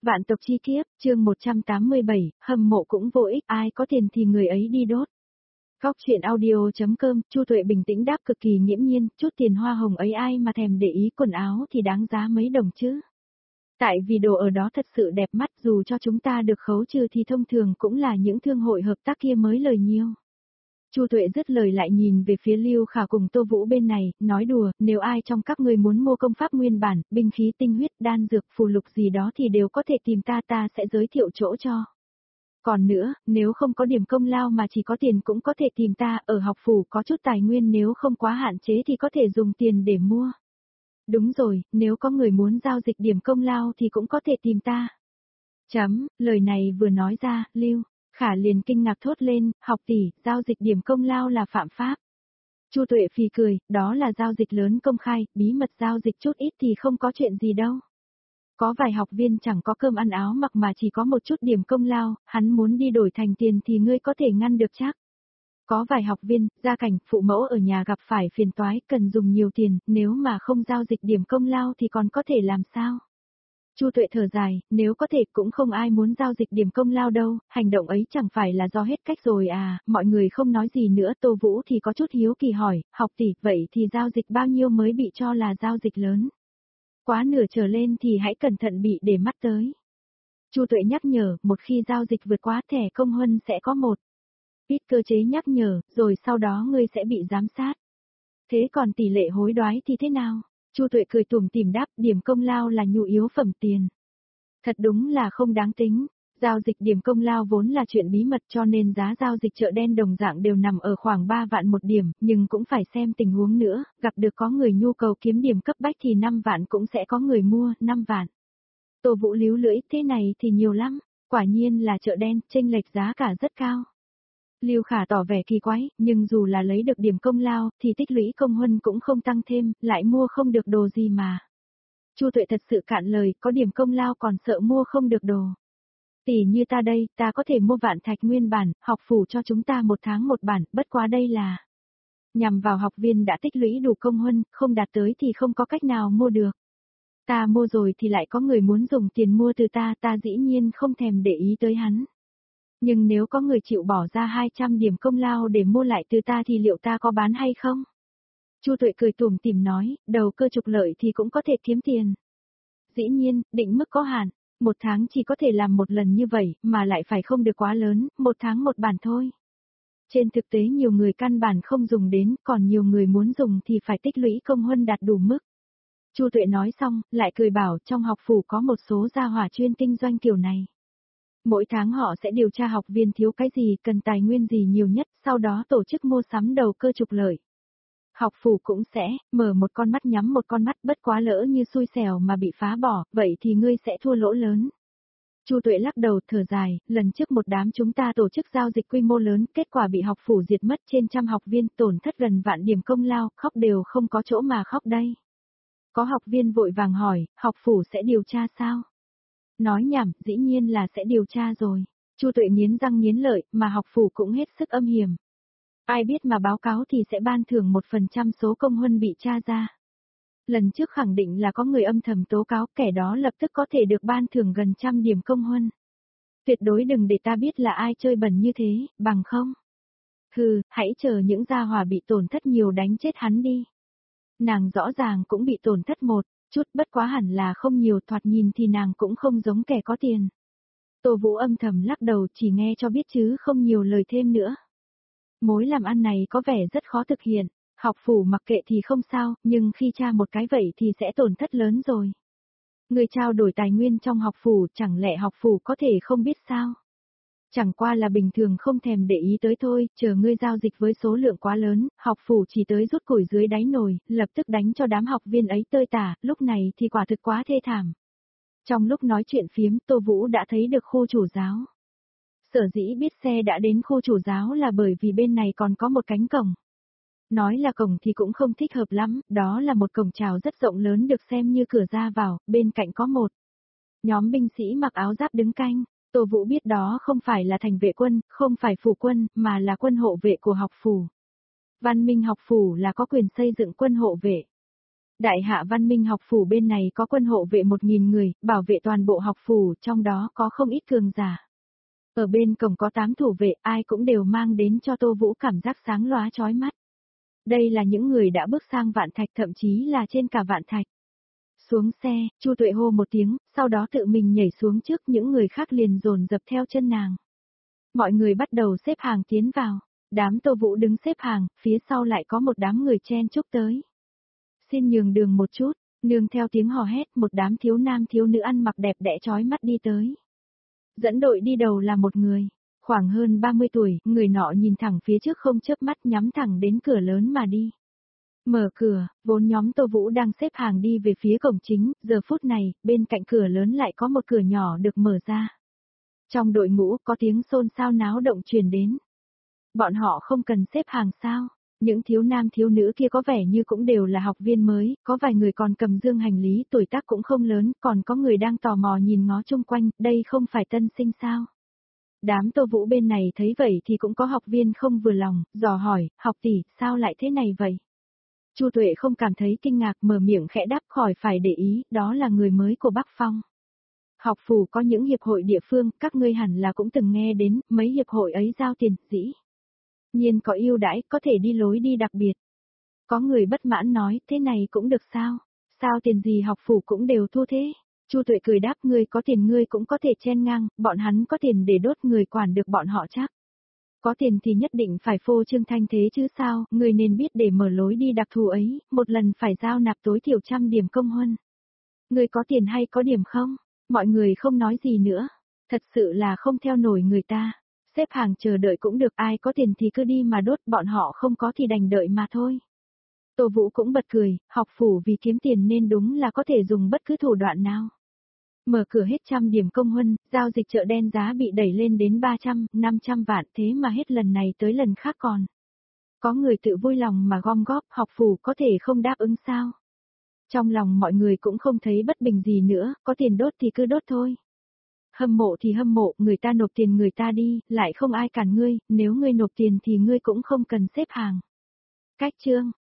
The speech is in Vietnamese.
Vạn tộc chi kiếp, chương 187, hâm mộ cũng vô ích, ai có tiền thì người ấy đi đốt. Góc chuyện audio.com, Chu Tuệ bình tĩnh đáp cực kỳ nghiễm nhiên, chút tiền hoa hồng ấy ai mà thèm để ý, quần áo thì đáng giá mấy đồng chứ. Tại vì đồ ở đó thật sự đẹp mắt, dù cho chúng ta được khấu trừ thì thông thường cũng là những thương hội hợp tác kia mới lời nhiều. Chu Tuệ dứt lời lại nhìn về phía Lưu Khả cùng Tô Vũ bên này, nói đùa, nếu ai trong các người muốn mua công pháp nguyên bản, binh khí tinh huyết, đan dược, phù lục gì đó thì đều có thể tìm ta sẽ giới thiệu chỗ cho. Còn nữa, nếu không có điểm công lao mà chỉ có tiền cũng có thể tìm ta, ở học phủ có chút tài nguyên nếu không quá hạn chế thì có thể dùng tiền để mua. Đúng rồi, nếu có người muốn giao dịch điểm công lao thì cũng có thể tìm ta. Lời này vừa nói ra, Lưu Khả liền kinh ngạc thốt lên, học tỷ, giao dịch điểm công lao là phạm pháp. Chu Tuệ phì cười, đó là giao dịch lớn công khai, bí mật giao dịch chút ít thì không có chuyện gì đâu. Có vài học viên chẳng có cơm ăn áo mặc mà chỉ có một chút điểm công lao, hắn muốn đi đổi thành tiền thì ngươi có thể ngăn được chắc. Có vài học viên, gia cảnh, phụ mẫu ở nhà gặp phải phiền toái, cần dùng nhiều tiền, nếu mà không giao dịch điểm công lao thì còn có thể làm sao? Chu Tuệ thở dài, nếu có thể cũng không ai muốn giao dịch điểm công lao đâu, hành động ấy chẳng phải là do hết cách rồi à, mọi người không nói gì nữa. Tô Vũ thì có chút hiếu kỳ hỏi, học tỷ, vậy thì giao dịch bao nhiêu mới bị cho là giao dịch lớn? Quá nửa trở lên thì hãy cẩn thận bị để mắt tới. Chu Tuệ nhắc nhở, một khi giao dịch vượt quá thẻ công huân sẽ có một ít cơ chế nhắc nhở, rồi sau đó ngươi sẽ bị giám sát. Thế còn tỷ lệ hối đoái thì thế nào? Chu Tuệ cười tủm tỉm đáp, điểm công lao là nhu yếu phẩm tiền. Thật đúng là không đáng tính. Giao dịch điểm công lao vốn là chuyện bí mật cho nên giá giao dịch chợ đen đồng dạng đều nằm ở khoảng 3 vạn một điểm, nhưng cũng phải xem tình huống nữa, gặp được có người nhu cầu kiếm điểm cấp bách thì 5 vạn cũng sẽ có người mua, 5 vạn. Tô Vũ líu lưỡi, thế này thì nhiều lắm, quả nhiên là chợ đen, chênh lệch giá cả rất cao. Lưu Khả tỏ vẻ kỳ quái, nhưng dù là lấy được điểm công lao, thì tích lũy công huân cũng không tăng thêm, lại mua không được đồ gì mà. Chu Tuệ thật sự cạn lời, có điểm công lao còn sợ mua không được đồ. Tỷ như ta đây, ta có thể mua vạn thạch nguyên bản, học phủ cho chúng ta 1 tháng 1 bản, bất quá đây là nhằm vào học viên đã tích lũy đủ công huân, không đạt tới thì không có cách nào mua được. Ta mua rồi thì lại có người muốn dùng tiền mua từ ta dĩ nhiên không thèm để ý tới hắn. Nhưng nếu có người chịu bỏ ra 200 điểm công lao để mua lại từ ta thì liệu ta có bán hay không? Chu Tuệ cười tủm tỉm nói, đầu cơ trục lợi thì cũng có thể kiếm tiền. Dĩ nhiên, định mức có hạn, 1 tháng chỉ có thể làm một lần như vậy, mà lại phải không được quá lớn, 1 tháng 1 bản thôi. Trên thực tế nhiều người căn bản không dùng đến, còn nhiều người muốn dùng thì phải tích lũy công huân đạt đủ mức. Chu Tuệ nói xong, lại cười bảo trong học phủ có một số gia hỏa chuyên kinh doanh kiểu này. Mỗi tháng họ sẽ điều tra học viên thiếu cái gì, cần tài nguyên gì nhiều nhất, sau đó tổ chức mua sắm đầu cơ trục lợi. Học phủ cũng sẽ mở một con mắt nhắm một con mắt, bất quá lỡ như xui xẻo mà bị phá bỏ, vậy thì ngươi sẽ thua lỗ lớn. Chu Tuệ lắc đầu thở dài, lần trước một đám chúng ta tổ chức giao dịch quy mô lớn, kết quả bị học phủ diệt mất trên trăm học viên, tổn thất gần vạn điểm công lao, khóc đều không có chỗ mà khóc đây. Có học viên vội vàng hỏi, học phủ sẽ điều tra sao? Nói nhảm, dĩ nhiên là sẽ điều tra rồi. Chu Tuệ nghiến răng nghiến lợi, mà học phủ cũng hết sức âm hiểm. Ai biết mà báo cáo thì sẽ ban thưởng 1% số công huân bị tra ra. Lần trước khẳng định là có người âm thầm tố cáo, kẻ đó lập tức có thể được ban thưởng gần 100 điểm công huân. Tuyệt đối đừng để ta biết là ai chơi bẩn như thế, bằng không. Hừ, hãy chờ những gia hỏa bị tổn thất nhiều đánh chết hắn đi. Nàng rõ ràng cũng bị tổn thất một chút, bất quá hẳn là không nhiều, thoạt nhìn thì nàng cũng không giống kẻ có tiền. Tô Vũ âm thầm lắc đầu, chỉ nghe cho biết chứ không nhiều lời thêm nữa. Mối làm ăn này có vẻ rất khó thực hiện, học phủ mặc kệ thì không sao, nhưng khi tra một cái vậy thì sẽ tổn thất lớn rồi. Người trao đổi tài nguyên trong học phủ, chẳng lẽ học phủ có thể không biết sao? Chẳng qua là bình thường không thèm để ý tới thôi, chờ ngươi giao dịch với số lượng quá lớn, học phủ chỉ tới rút củi dưới đáy nồi, lập tức đánh cho đám học viên ấy tơi tả, lúc này thì quả thực quá thê thảm. Trong lúc nói chuyện phiếm, Tô Vũ đã thấy được khu chủ giáo. Sở dĩ biết xe đã đến khu chủ giáo là bởi vì bên này còn có một cánh cổng. Nói là cổng thì cũng không thích hợp lắm, đó là một cổng chào rất rộng lớn được xem như cửa ra vào, bên cạnh có một nhóm binh sĩ mặc áo giáp đứng canh. Tô Vũ biết đó không phải là thành vệ quân, không phải phủ quân, mà là quân hộ vệ của học phủ. Văn Minh học phủ là có quyền xây dựng quân hộ vệ. Đại Hạ Văn Minh học phủ bên này có quân hộ vệ 1.000 người, bảo vệ toàn bộ học phủ, trong đó có không ít cường giả. Ở bên cổng có 8 thủ vệ, ai cũng đều mang đến cho Tô Vũ cảm giác sáng lóa chói mắt. Đây là những người đã bước sang vạn thạch, thậm chí là trên cả vạn thạch. Xuống xe, Chu Tuệ hô một tiếng, sau đó tự mình nhảy xuống trước, những người khác liền dồn dập theo chân nàng. Mọi người bắt đầu xếp hàng tiến vào. Đám Tô Vũ đứng xếp hàng, phía sau lại có một đám người chen chúc tới. Xin nhường đường một chút, nương theo tiếng hò hét, một đám thiếu nam thiếu nữ ăn mặc đẹp đẽ chói mắt đi tới. Dẫn đội đi đầu là một người, khoảng hơn 30 tuổi, người nọ nhìn thẳng phía trước không chớp mắt, nhắm thẳng đến cửa lớn mà đi. Mở cửa, vốn nhóm Tô Vũ đang xếp hàng đi về phía cổng chính, giờ phút này, bên cạnh cửa lớn lại có một cửa nhỏ được mở ra. Trong đội ngũ có tiếng xôn xao náo động truyền đến. Bọn họ không cần xếp hàng sao? Những thiếu nam thiếu nữ kia có vẻ như cũng đều là học viên mới, có vài người còn cầm dương hành lý, tuổi tác cũng không lớn, còn có người đang tò mò nhìn ngó chung quanh, đây không phải tân sinh sao? Đám Tô Vũ bên này thấy vậy thì cũng có học viên không vừa lòng, dò hỏi, học tỷ, sao lại thế này vậy? Chu Tuệ không cảm thấy kinh ngạc, mở miệng khẽ đáp, khỏi phải để ý, đó là người mới của Bắc Phong. Học phủ có những hiệp hội địa phương, các ngươi hẳn là cũng từng nghe đến, mấy hiệp hội ấy giao tiền, dĩ nhiên có ưu đãi, có thể đi lối đi đặc biệt. Có người bất mãn nói, thế này cũng được sao? Sao tiền gì học phủ cũng đều thu thế? Chu Tuệ cười đáp, ngươi có tiền ngươi cũng có thể chen ngang, bọn hắn có tiền để đốt, người quản được bọn họ chắc. Có tiền thì nhất định phải phô trương thanh thế chứ sao, người nên biết để mở lối đi đặc thù ấy, một lần phải giao nạp tối thiểu 100 điểm công huân. Người có tiền hay có điểm không? Mọi người không nói gì nữa. Thật sự là không theo nổi người ta. Xếp hàng chờ đợi cũng được, ai có tiền thì cứ đi mà đốt, bọn họ không có thì đành đợi mà thôi. Tô Vũ cũng bật cười, học phủ vì kiếm tiền nên đúng là có thể dùng bất cứ thủ đoạn nào. Mở cửa hết 100 điểm công huân, giao dịch chợ đen giá bị đẩy lên đến 300, 500 vạn, thế mà hết lần này tới lần khác còn. Có người tự vui lòng mà gom góp, học phủ có thể không đáp ứng sao? Trong lòng mọi người cũng không thấy bất bình gì nữa, có tiền đốt thì cứ đốt thôi. Hâm mộ thì hâm mộ, người ta nộp tiền người ta đi, lại không ai cản ngươi, nếu ngươi nộp tiền thì ngươi cũng không cần xếp hàng. Cách chương